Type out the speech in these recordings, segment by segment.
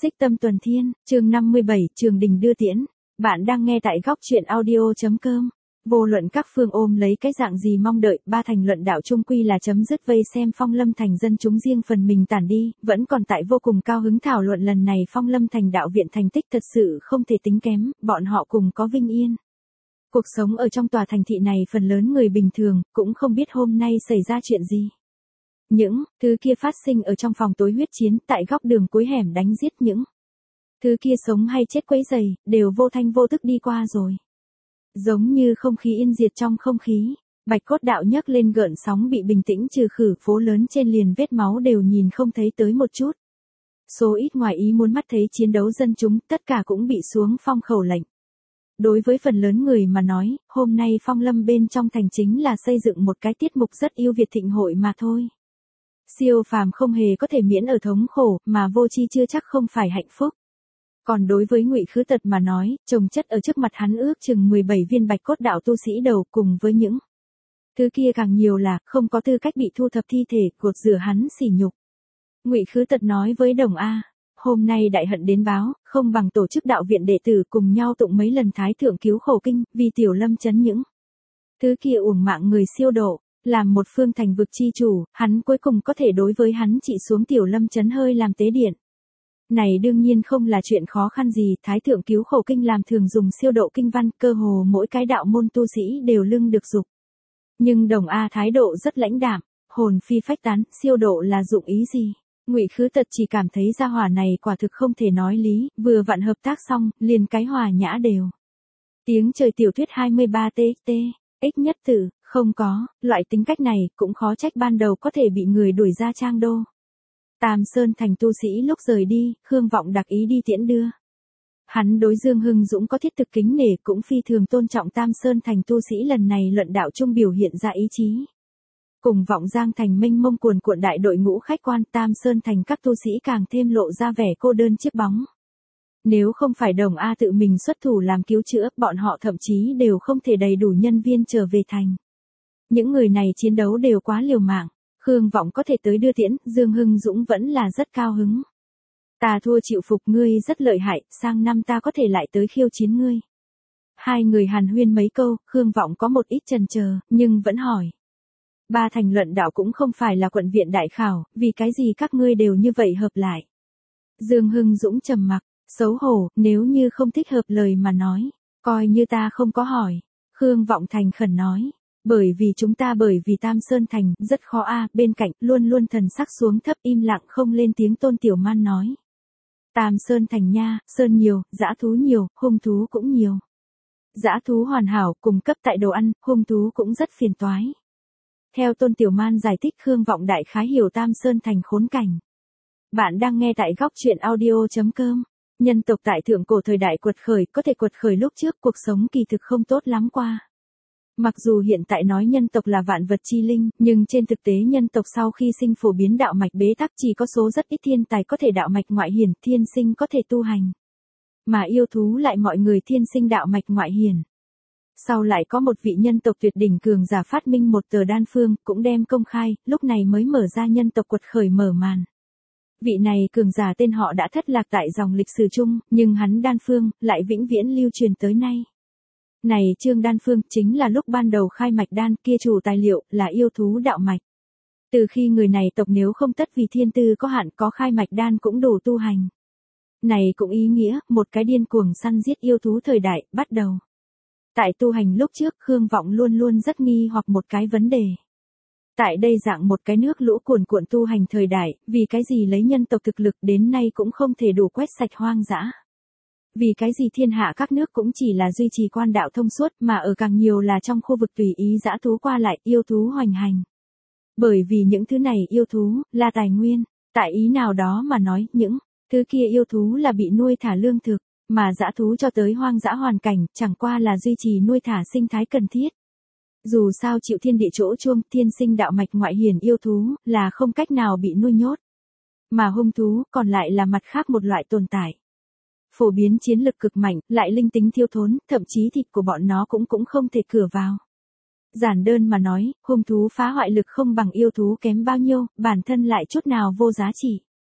Xích Tâm Tuần Thiên, chương 57, Trường Đình đưa tiễn. Bạn đang nghe tại góc truyện audio.com. Vô luận các phương ôm lấy cái dạng gì mong đợi, ba thành luận đạo chung quy là chấm dứt vây xem Phong Lâm Thành dân chúng riêng phần mình tản đi, vẫn còn tại vô cùng cao hứng thảo luận lần này Phong Lâm Thành đạo viện thành tích thật sự không thể tính kém, bọn họ cùng có vinh yên. Cuộc sống ở trong tòa thành thị này phần lớn người bình thường, cũng không biết hôm nay xảy ra chuyện gì. Những thứ kia phát sinh ở trong phòng tối huyết chiến tại góc đường cuối hẻm đánh giết những thứ kia sống hay chết quấy rầy, đều vô thanh vô tức đi qua rồi. Giống như không khí yên diệt trong không khí, Bạch Cốt Đạo nhấc lên gợn sóng bị bình tĩnh trừ khử, phố lớn trên liền vết máu đều nhìn không thấy tới một chút. Số ít ngoài ý muốn mắt thấy chiến đấu dân chúng, tất cả cũng bị xuống phong khẩu lệnh. Đối với phần lớn người mà nói, hôm nay Phong Lâm bên trong thành chính là xây dựng một cái tiết mục rất yêu Việt thịnh hội mà thôi. Siêu phàm không hề có thể miễn ở thống khổ, mà vô tri chưa chắc không phải hạnh phúc. Còn đối với Ngụy Khứ Tật mà nói, chồng chất ở trước mặt hắn ước chừng 17 viên Bạch Cốt Đạo tu sĩ đầu, cùng với những thứ kia càng nhiều là không có tư cách bị thu thập thi thể, cột rửa hắn sỉ nhục. Ngụy Khứ Tật nói với Đồng A, hôm nay đại hận đến báo, không bằng tổ chức đạo viện đệ tử cùng nhau tụng mấy lần Thái Thượng Cứu Khổ Kinh, vì Tiểu Lâm chấn những thứ kia uổng mạng người siêu độ. Làm một phương thành vực chi chủ, hắn cuối cùng có thể đối với hắn trị xuống Tiểu Lâm chấn hơi làm tế điện. Này đương nhiên không là chuyện khó khăn gì, Thái Thượng Cứu Khổ Kinh làm thường dùng siêu độ kinh văn, cơ hồ mỗi cái đạo môn tu sĩ đều lưng được dục. Nhưng Đồng A thái độ rất lãnh đạm, hồn phi phách tán, siêu độ là dụng ý gì? Ngụy Khứ Tật chỉ cảm thấy gia hỏa này quả thực không thể nói lý, vừa vặn hợp tác xong, liền cái hòa nhã đều. Tiếng trời tiểu thuyết 23 TXT, ích nhất tử. Không có, loại tính cách này cũng khó trách ban đầu có thể bị người đuổi ra Trang Đô. Tam Sơn Thành tu sĩ lúc rời đi, Khương Vọng đặc ý đi tiễn đưa. Hắn đối Dương Hưng Dũng có thiết thực kính nể, cũng phi thường tôn trọng Tam Sơn Thành tu sĩ lần này luận đạo chung biểu hiện ra ý chí. Cùng Vọng Giang Thành mênh mông cuồn cuộn đại đội ngũ khách quan, Tam Sơn Thành các tu sĩ càng thêm lộ ra vẻ cô đơn chiếc bóng. Nếu không phải Đồng A tự mình xuất thủ làm cứu chữa, bọn họ thậm chí đều không thể đầy đủ nhân viên trở về thành. Những người này chiến đấu đều quá liều mạng, Khương Vọng có thể tới đưa tiễn, Dương Hưng Dũng vẫn là rất cao hứng. Ta thua chịu phục, ngươi rất lợi hại, sang năm ta có thể lại tới khiêu chiến ngươi. Hai người hàn huyên mấy câu, Khương Vọng có một ít chần chờ, nhưng vẫn hỏi. Ba thành luận đạo cũng không phải là quận viện đại khảo, vì cái gì các ngươi đều như vậy hợp lại. Dương Hưng Dũng trầm mặc, xấu hổ, nếu như không thích hợp lời mà nói, coi như ta không có hỏi. Khương Vọng thành khẩn nói. Bởi vì Tam Sơn Thành rất khó a. Bên cạnh luôn luôn thần sắc xuống thấp im lặng không lên tiếng Tôn Tiểu Man nói. Tam Sơn Thành nha, sơn nhiều, dã thú nhiều, hung thú cũng nhiều. Dã thú hoàn hảo, cung cấp tại đồ ăn, hung thú cũng rất phiền toái. Theo Tôn Tiểu Man giải thích, Khương Vọng đại khái hiểu Tam Sơn Thành khốn cảnh. Bạn đang nghe tại góc truyện audio.com. Nhân tộc tại thượng cổ thời đại quật khởi, có thể quật khởi lúc trước cuộc sống kỳ thực không tốt lắm qua. Mặc dù hiện tại nói nhân tộc là vạn vật chi linh, nhưng trên thực tế nhân tộc sau khi sinh phổ biến đạo mạch bế tắc chỉ có số rất ít thiên tài có thể đạo mạch ngoại hiển, thiên sinh có thể tu hành. Mà yêu thú lại mọi người thiên sinh đạo mạch ngoại hiển. Sau lại có một vị nhân tộc tuyệt đỉnh cường giả phát minh một tờ đan phương, cũng đem công khai, lúc này mới mở ra nhân tộc quật khởi mở màn. Vị này cường giả tên họ đã thất lạc tại dòng lịch sử chung, nhưng hắn đan phương lại vĩnh viễn lưu truyền tới nay. Này Trương Đan Phương chính là lúc ban đầu khai mạch đan, kia chủ tài liệu là yêu thú đạo mạch. Từ khi người này tộc nếu không tất vì thiên tư có hạn, có khai mạch đan cũng đủ tu hành. Này cũng ý nghĩa, một cái điên cuồng săn giết yêu thú thời đại, bắt đầu. Tại tu hành lúc trước, Khương Vọng luôn luôn rất nghi hoặc một cái vấn đề. Tại đây dạng một cái nước lũ cuồn cuộn tu hành thời đại, vì cái gì lấy nhân tộc thực lực đến nay cũng không thể đủ quét sạch hoang dã. Vì cái gì thiên hạ các nước cũng chỉ là duy trì quan đạo thông suốt, mà ở càng nhiều là trong khu vực tùy ý dã thú qua lại, yêu thú hoành hành. Bởi vì những thứ này yêu thú là tài nguyên, tại ý nào đó mà nói, những thứ kia yêu thú là bị nuôi thả lương thực, mà dã thú cho tới hoang dã hoàn cảnh chẳng qua là duy trì nuôi thả sinh thái cần thiết. Dù sao chịu thiên địa chỗ chuông, thiên sinh đạo mạch ngoại hiển yêu thú là không cách nào bị nuôi nhốt. Mà hung thú còn lại là mặt khác một loại tồn tại. Phổ biến chiến lực cực mạnh, lại linh tính thiếu thốn, thậm chí thịt của bọn nó cũng không thể cửa vào. Giản đơn mà nói, hung thú phá hoại lực không bằng yêu thú kém bao nhiêu, bản thân lại chút nào vô giá trị.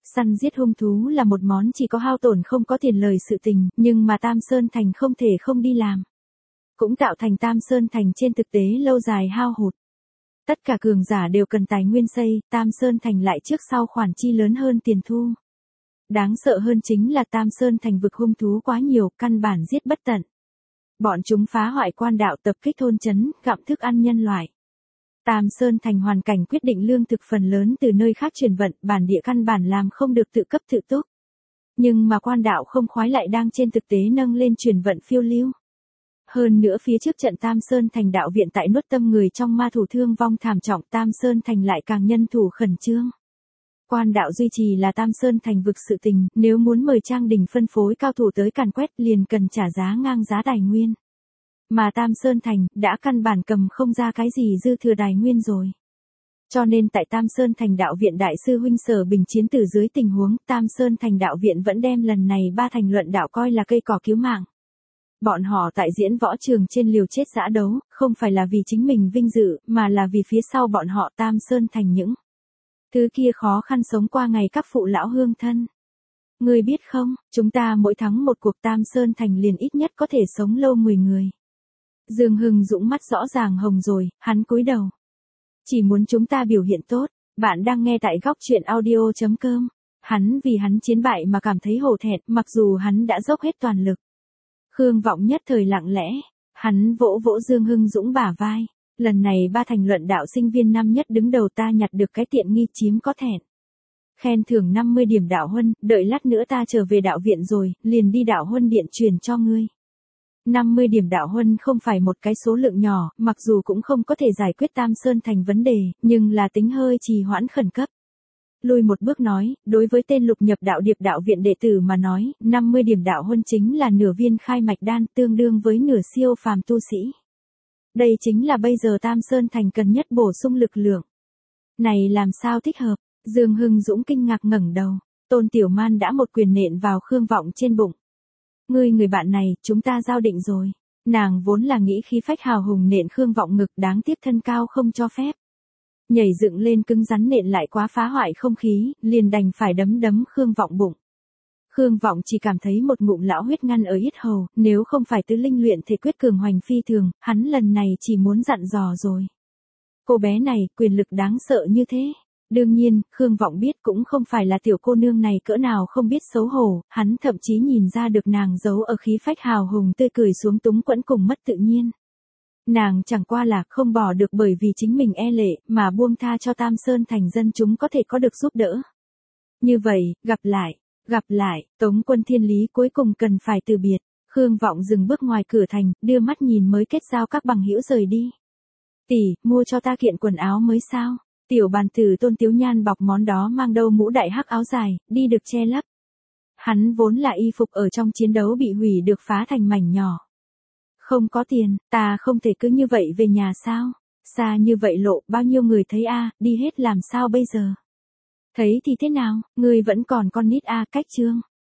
Săn giết hung thú là một món chỉ có hao tổn không có tiền lời sự tình, nhưng mà Tam Sơn Thành không thể không đi làm. Cũng tạo thành Tam Sơn Thành trên thực tế lâu dài hao hụt. Tất cả cường giả đều cần tài nguyên xây, Tam Sơn Thành lại trước sau khoản chi lớn hơn tiền thu. Đáng sợ hơn chính là Tam Sơn Thành vực hung thú quá nhiều, căn bản giết bất tận. Bọn chúng phá hoại quan đạo, tập kích thôn trấn, gặm thức ăn nhân loại. Tam Sơn Thành hoàn cảnh quyết định lương thực phần lớn từ nơi khác chuyển vận, bản địa căn bản làm không được tự cấp tự túc. Nhưng mà quan đạo không khoái lại đang trên thực tế nâng lên chuyển vận phiêu lưu. Hơn nữa phía trước trận Tam Sơn Thành đạo viện tại nuốt tâm người trong ma thủ thương vong thảm trọng, Tam Sơn Thành lại càng nhân thủ khẩn trương. Quan đạo duy trì là Tam Sơn Thành vực sự tình, nếu muốn mời Trang Đình phân phối cao thủ tới càn quét liền cần trả giá ngang giá tài nguyên. Mà Tam Sơn Thành đã căn bản cầm không ra cái gì dư thừa tài nguyên rồi. Cho nên tại Tam Sơn Thành đạo viện đại sư huynh Sở Bình chiến từ dưới tình huống, Tam Sơn Thành đạo viện vẫn đem lần này ba thành luận đạo coi là cây cỏ cứu mạng. Bọn họ tại diễn võ trường trên liều chết giã đấu, không phải là vì chính mình vinh dự, mà là vì phía sau bọn họ Tam Sơn Thành những thứ kia khó khăn sống qua ngày các phụ lão hương thân. Ngươi biết không, chúng ta mỗi thắng một cuộc Tam Sơn Thành liền ít nhất có thể sống lâu 10 người. Dương Hưng Dũng mắt rõ ràng hồng rồi, hắn cúi đầu. Chỉ muốn chúng ta biểu hiện tốt, bạn đang nghe tại góc truyện audio.com. Hắn vì hắn chiến bại mà cảm thấy hổ thẹn, mặc dù hắn đã dốc hết toàn lực. Khương Vọng nhất thời lặng lẽ, hắn vỗ vỗ Dương Hưng Dũng bả vai. Lần này ba thành luận đạo sinh viên năm nhất đứng đầu ta nhặt được cái tiện nghi chiếm có thẹn. Khen thưởng 50 điểm đạo huân, đợi lát nữa ta trở về đạo viện rồi, liền đi đạo huân điện truyền cho ngươi. 50 điểm đạo huân không phải một cái số lượng nhỏ, mặc dù cũng không có thể giải quyết Tam Sơn Thành vấn đề, nhưng là tính hơi trì hoãn khẩn cấp. Lùi một bước nói, đối với tên lục nhập đạo điệp đạo viện đệ tử mà nói, 50 điểm đạo huân chính là nửa viên khai mạch đan, tương đương với nửa siêu phàm tu sĩ. Đây chính là bây giờ Tam Sơn Thành cần nhất bổ sung lực lượng. Này làm sao thích hợp? Dương Hưng Dũng kinh ngạc ngẩng đầu, Tôn Tiểu Man đã một quyền nện vào Khương Vọng trên bụng. Người bạn này, chúng ta giao định rồi. Nàng vốn là nghĩ khí phách hào hùng nện Khương Vọng ngực, đáng tiếc thân cao không cho phép. Nhảy dựng lên cứng rắn nện lại quá phá hoại không khí, liền đành phải đấm Khương Vọng bụng. Khương Vọng chỉ cảm thấy một ngụm lão huyết ngăn ở yết hầu, nếu không phải tứ linh luyện thể quyết cường hoành phi thường, hắn lần này chỉ muốn dặn dò rồi. Cô bé này, quyền lực đáng sợ như thế. Đương nhiên, Khương Vọng biết cũng không phải là tiểu cô nương này cỡ nào không biết xấu hổ, hắn thậm chí nhìn ra được nàng giấu ở khí phách hào hùng tươi cười xuống túng quẫn cùng mất tự nhiên. Nàng chẳng qua là không bỏ được bởi vì chính mình e lệ, mà buông tha cho Tam Sơn Thành dân chúng có thể có được giúp đỡ. Như vậy, gặp lại, Tống Quân Thiên Lý cuối cùng cần phải từ biệt. Khương Vọng dừng bước ngoài cửa thành, đưa mắt nhìn mới kết giao các bằng hữu rời đi. Tỷ, mua cho ta kiện quần áo mới sao? Tiểu bàn tử Tôn Tiếu Nhan bọc món đó mang đâu mũ đại hắc áo dài, đi được che lấp. Hắn vốn là y phục ở trong chiến đấu bị hủy được phá thành mảnh nhỏ. Không có tiền, ta không thể cứ như vậy về nhà sao? Xa như vậy lộ, bao nhiêu người thấy đi hết làm sao bây giờ? Thấy thì thế nào, ngươi vẫn còn con nít cách chương.